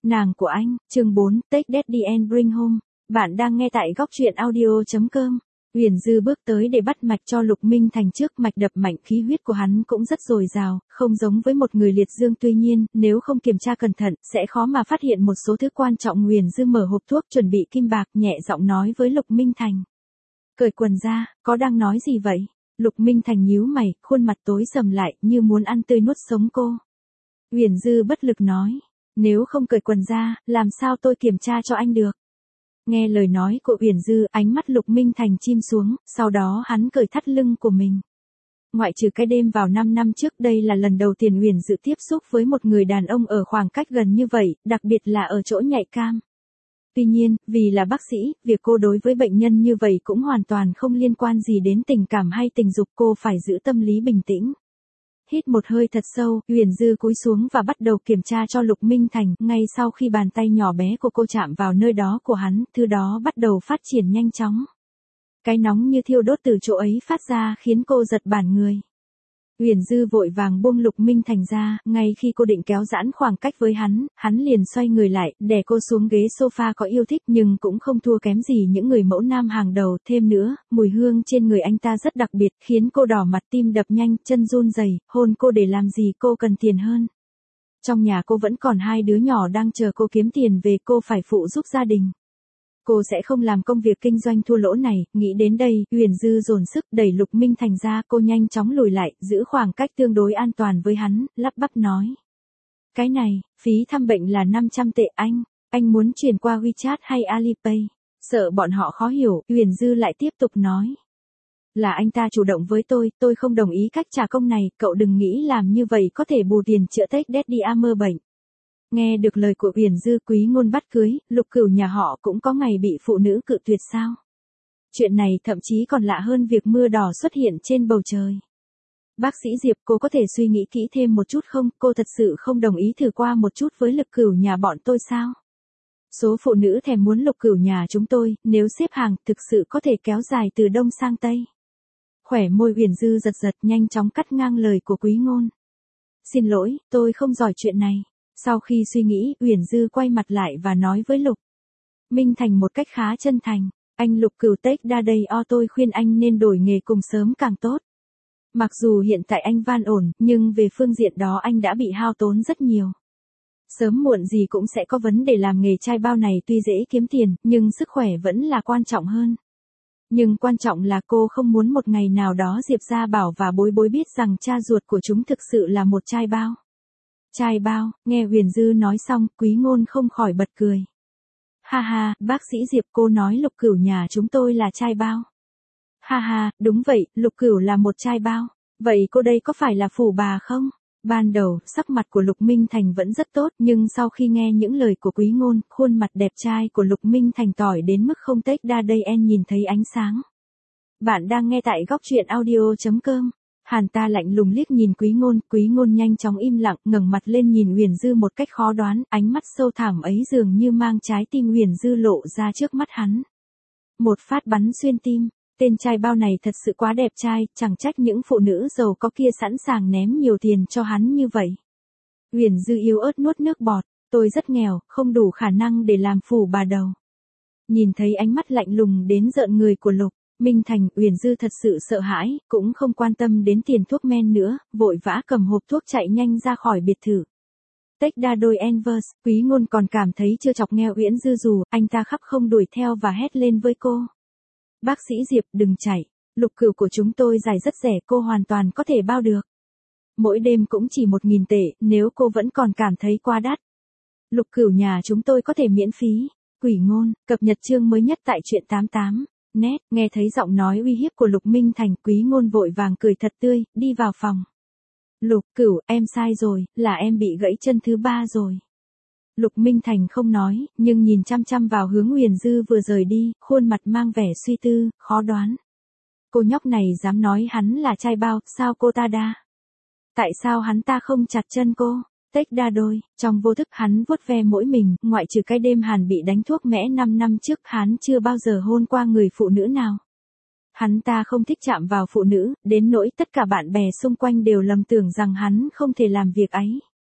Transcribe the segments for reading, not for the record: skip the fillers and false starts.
Nàng của anh, chương 4, Take Daddy and Bring Home. Bạn đang nghe tại góc truyện audio.com. Uyển Dư bước tới để bắt mạch cho Lục Minh Thành trước, mạch đập mạnh, khí huyết của hắn cũng rất dồi dào, không giống với một người liệt dương, tuy nhiên, nếu không kiểm tra cẩn thận, sẽ khó mà phát hiện một số thứ quan trọng. Uyển Dư mở hộp thuốc chuẩn bị kim bạc, nhẹ giọng nói với Lục Minh Thành. Cởi quần ra, có đang nói gì vậy? Lục Minh Thành nhíu mày, khuôn mặt tối sầm lại, như muốn ăn tươi nuốt sống cô. Uyển Dư bất lực nói. Nếu không cởi quần ra, làm sao tôi kiểm tra cho anh được? Nghe lời nói của Uyển Dư, ánh mắt Lục Minh Thành chìm xuống, sau đó hắn cởi thắt lưng của mình. Ngoại trừ cái đêm vào 5 năm trước, đây là lần đầu tiên Uyển Dư tiếp xúc với một người đàn ông ở khoảng cách gần như vậy, đặc biệt là ở chỗ nhạy cảm. Tuy nhiên, vì là bác sĩ, việc cô đối với bệnh nhân như vậy cũng hoàn toàn không liên quan gì đến tình cảm hay tình dục, cô phải giữ tâm lý bình tĩnh. Hít một hơi thật sâu, Uyển Dư cúi xuống và bắt đầu kiểm tra cho Lục Minh Thành. Ngay sau khi bàn tay nhỏ bé của cô chạm vào nơi đó của hắn, thứ đó bắt đầu phát triển nhanh chóng. Cái nóng như thiêu đốt từ chỗ ấy phát ra khiến cô giật bắn người. Uyển Dư vội vàng buông Lục Minh Thành ra, ngay khi cô định kéo giãn khoảng cách với hắn liền xoay người lại, đè cô xuống ghế sofa. Có yêu thích nhưng cũng không thua kém gì những người mẫu nam hàng đầu, thêm nữa, mùi hương trên người anh ta rất đặc biệt, khiến cô đỏ mặt, tim đập nhanh, chân run rẩy. Hôn cô để làm gì, cô cần tiền hơn. Trong nhà cô vẫn còn 2 đứa nhỏ đang chờ cô kiếm tiền về, cô phải phụ giúp gia đình. Cô sẽ không làm công việc kinh doanh thua lỗ này. Nghĩ đến đây, Uyển Dư dồn sức đẩy Lục Minh Thành ra, cô nhanh chóng lùi lại, giữ khoảng cách tương đối an toàn với hắn, lắp bắp nói. Cái này, phí thăm bệnh là 500 tệ anh muốn chuyển qua WeChat hay Alipay? Sợ bọn họ khó hiểu, Uyển Dư lại tiếp tục nói. Là anh ta chủ động với tôi không đồng ý cách trả công này, cậu đừng nghĩ làm như vậy có thể bù tiền chữa Take Daddy Amber bệnh. Nghe được lời của Uyển Dư, Quý Ngôn bắt cưới, Lục Cửu nhà họ cũng có ngày bị phụ nữ cự tuyệt sao? Chuyện này thậm chí còn lạ hơn việc mưa đỏ xuất hiện trên bầu trời. Bác sĩ Diệp, cô có thể suy nghĩ kỹ thêm một chút không? Cô thật sự không đồng ý thử qua một chút với Lục Cửu nhà bọn tôi sao? Số phụ nữ thèm muốn Lục Cửu nhà chúng tôi, nếu xếp hàng, thực sự có thể kéo dài từ đông sang tây. Khỏe môi Uyển Dư giật giật, nhanh chóng cắt ngang lời của Quý Ngôn. Xin lỗi, tôi không giỏi chuyện này. Sau khi suy nghĩ, Uyển Dư quay mặt lại và nói với Lục Minh Thành một cách khá chân thành. Anh Lục Cửu Take Daddy, tôi khuyên anh nên đổi nghề cùng sớm càng tốt. Mặc dù hiện tại anh van ổn, nhưng về phương diện đó anh đã bị hao tốn rất nhiều. Sớm muộn gì cũng sẽ có vấn đề. Làm nghề trai bao này tuy dễ kiếm tiền, nhưng sức khỏe vẫn là quan trọng hơn. Nhưng quan trọng là cô không muốn một ngày nào đó Diệp Gia Bảo và Bối Bối biết rằng cha ruột của chúng thực sự là một trai bao. Trai bao, nghe Uyển Dư nói xong, Quý Ngôn không khỏi bật cười. Ha ha, bác sĩ Diệp, cô nói Lục Cửu nhà chúng tôi là trai bao. Ha ha, đúng vậy, Lục Cửu là một trai bao. Vậy cô đây có phải là phù bà không? Ban đầu, sắc mặt của Lục Minh Thành vẫn rất tốt, nhưng sau khi nghe những lời của Quý Ngôn, khuôn mặt đẹp trai của Lục Minh Thành tỏi đến mức không Take Daddy and nhìn thấy ánh sáng. Bạn đang nghe tại góc truyện audio.com. Hắn ta lạnh lùng liếc nhìn Quý Ngôn nhanh chóng im lặng, ngẩng mặt lên nhìn Uyển Dư một cách khó đoán, ánh mắt sâu thẳm ấy dường như mang trái tim Uyển Dư lộ ra trước mắt hắn. Một phát bắn xuyên tim, tên trai bao này thật sự quá đẹp trai, chẳng trách những phụ nữ giàu có kia sẵn sàng ném nhiều tiền cho hắn như vậy. Uyển Dư yếu ớt nuốt nước bọt, tôi rất nghèo, không đủ khả năng để làm phù bà đầu. Nhìn thấy ánh mắt lạnh lùng đến rợn người của Lục Minh Thành, Uyển Dư thật sự sợ hãi, cũng không quan tâm đến tiền thuốc men nữa, vội vã cầm hộp thuốc chạy nhanh ra khỏi biệt thự. Take Daddy Envers, Quý Ngôn còn cảm thấy chưa chọc nghe Uyển Dư dù, anh ta khắp không đuổi theo và hét lên với cô. Bác sĩ Diệp, đừng chạy, Lục Cửu của chúng tôi giải rất rẻ, cô hoàn toàn có thể bao được. Mỗi đêm cũng chỉ 1.000 tệ, nếu cô vẫn còn cảm thấy quá đắt. Lục Cửu nhà chúng tôi có thể miễn phí. Quỷ Ngôn, cập nhật chương mới nhất tại truyện 88. Nét, nghe thấy giọng nói uy hiếp của Lục Minh Thành, Quý Ngôn vội vàng cười thật tươi, đi vào phòng. Lục Cửu, em sai rồi, là em bị gãy chân thứ 3 rồi. Lục Minh Thành không nói, nhưng nhìn chăm chăm vào hướng Uyển Dư vừa rời đi, khuôn mặt mang vẻ suy tư, khó đoán. Cô nhóc này dám nói hắn là trai bao, sao cô ta đa? Tại sao hắn ta không chặt chân cô? Take Daddy, trong vô thức hắn vuốt ve mỗi mình, ngoại trừ cái đêm Hàn bị đánh thuốc mẽ 5 năm trước, hắn chưa bao giờ hôn qua người phụ nữ nào. Hắn ta không thích chạm vào phụ nữ, đến nỗi tất cả bạn bè xung quanh đều lầm tưởng rằng hắn không thể làm việc ấy.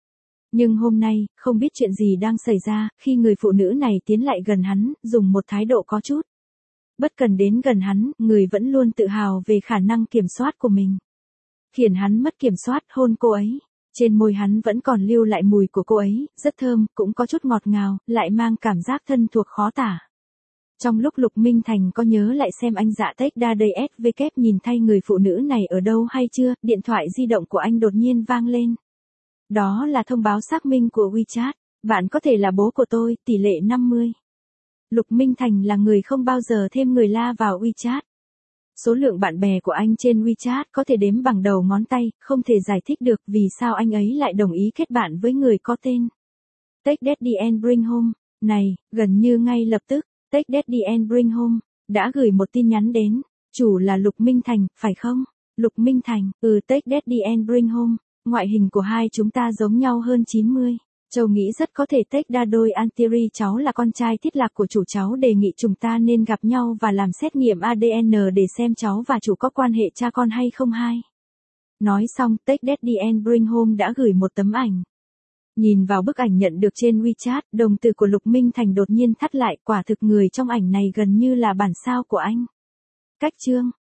Nhưng hôm nay, không biết chuyện gì đang xảy ra, khi người phụ nữ này tiến lại gần hắn, dùng một thái độ có chút bất cần đến gần hắn, người vẫn luôn tự hào về khả năng kiểm soát của mình. Khiến hắn mất kiểm soát hôn cô ấy. Trên môi hắn vẫn còn lưu lại mùi của cô ấy, rất thơm, cũng có chút ngọt ngào, lại mang cảm giác thân thuộc khó tả. Trong lúc Lục Minh Thành có nhớ lại xem anh Dạ Tech Đa Đây SVK nhìn thay người phụ nữ này ở đâu hay chưa, điện thoại di động của anh đột nhiên vang lên. Đó là thông báo xác minh của WeChat. Bạn có thể là bố của tôi, tỷ lệ 50. Lục Minh Thành là người không bao giờ thêm người la vào WeChat. Số lượng bạn bè của anh trên WeChat có thể đếm bằng đầu ngón tay, không thể giải thích được vì sao anh ấy lại đồng ý kết bạn với người có tên Take Daddy and Bring Home. Này, gần như ngay lập tức, Take Daddy and Bring Home đã gửi một tin nhắn đến. Chủ là Lục Minh Thành, phải không? Lục Minh Thành, Take Daddy and Bring Home. Ngoại hình của hai chúng ta giống nhau hơn 90. Châu nghĩ rất có thể Take Đa Đôi Antiri cháu là con trai thiết lạc của chủ, cháu đề nghị chúng ta nên gặp nhau và làm xét nghiệm ADN để xem cháu và chủ có quan hệ cha con hay không hai. Nói xong, Take Daddy and Bring Home đã gửi một tấm ảnh. Nhìn vào bức ảnh nhận được trên WeChat, đồng tử của Lục Minh Thành đột nhiên thắt lại, quả thực người trong ảnh này gần như là bản sao của anh. Cách chương